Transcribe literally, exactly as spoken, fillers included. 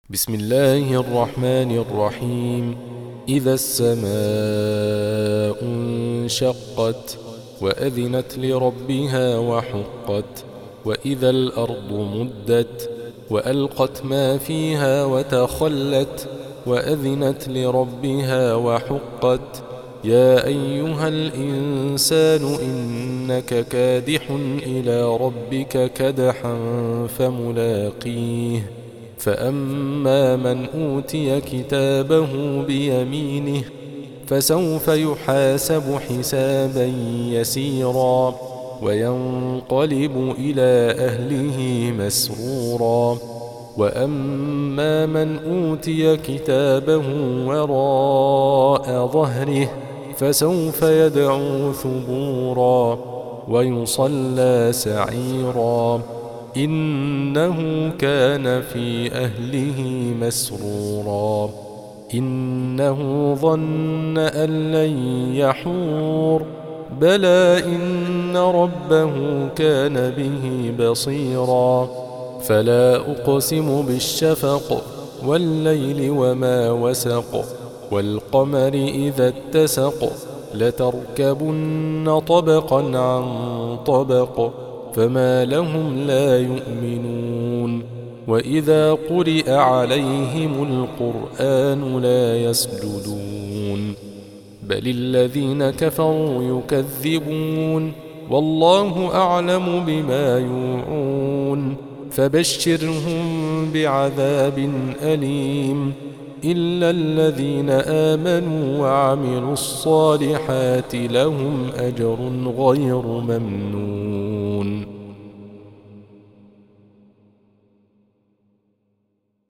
بسم الله الرحمن الرحيم. إذا السماء انشقت وأذنت لربها وحقت وإذا الأرض مدت وألقت ما فيها وتخلت وأذنت لربها وحقت. يا أيها الإنسان إنك كادح إلى ربك كدحا فملاقيه. فأما من أوتي كتابه بيمينه فسوف يحاسب حسابا يسيرا وينقلب إلى أهله مسرورا. وأما من أوتي كتابه وراء ظهره فسوف يدعو ثبورا ويصلى سعيرا إنه كان في أهله مسرورا. إنه ظن أن لن يحور بلى إن ربه كان به بصيرا. فلا أقسم بالشفق والليل وما وسق والقمر إذا اتسق لتركبن طبقا عن طبق فما لهم لا يؤمنون. وإذا قرئ عليهم القرآن لا يسجدون بل الذين كفروا يكذبون والله أعلم بما يوعون. فبشرهم بعذاب أليم إلا الذين آمنوا وعملوا الصالحات لهم أجر غير ممنون.